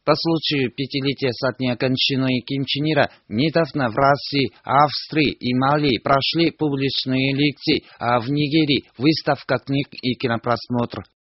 По случаю пятилетия со дня кончины Ким Чен Ира недавно в России, Австрии и Мали прошли публичные лекции, а в Нигерии выставка книг и кинопросмотр.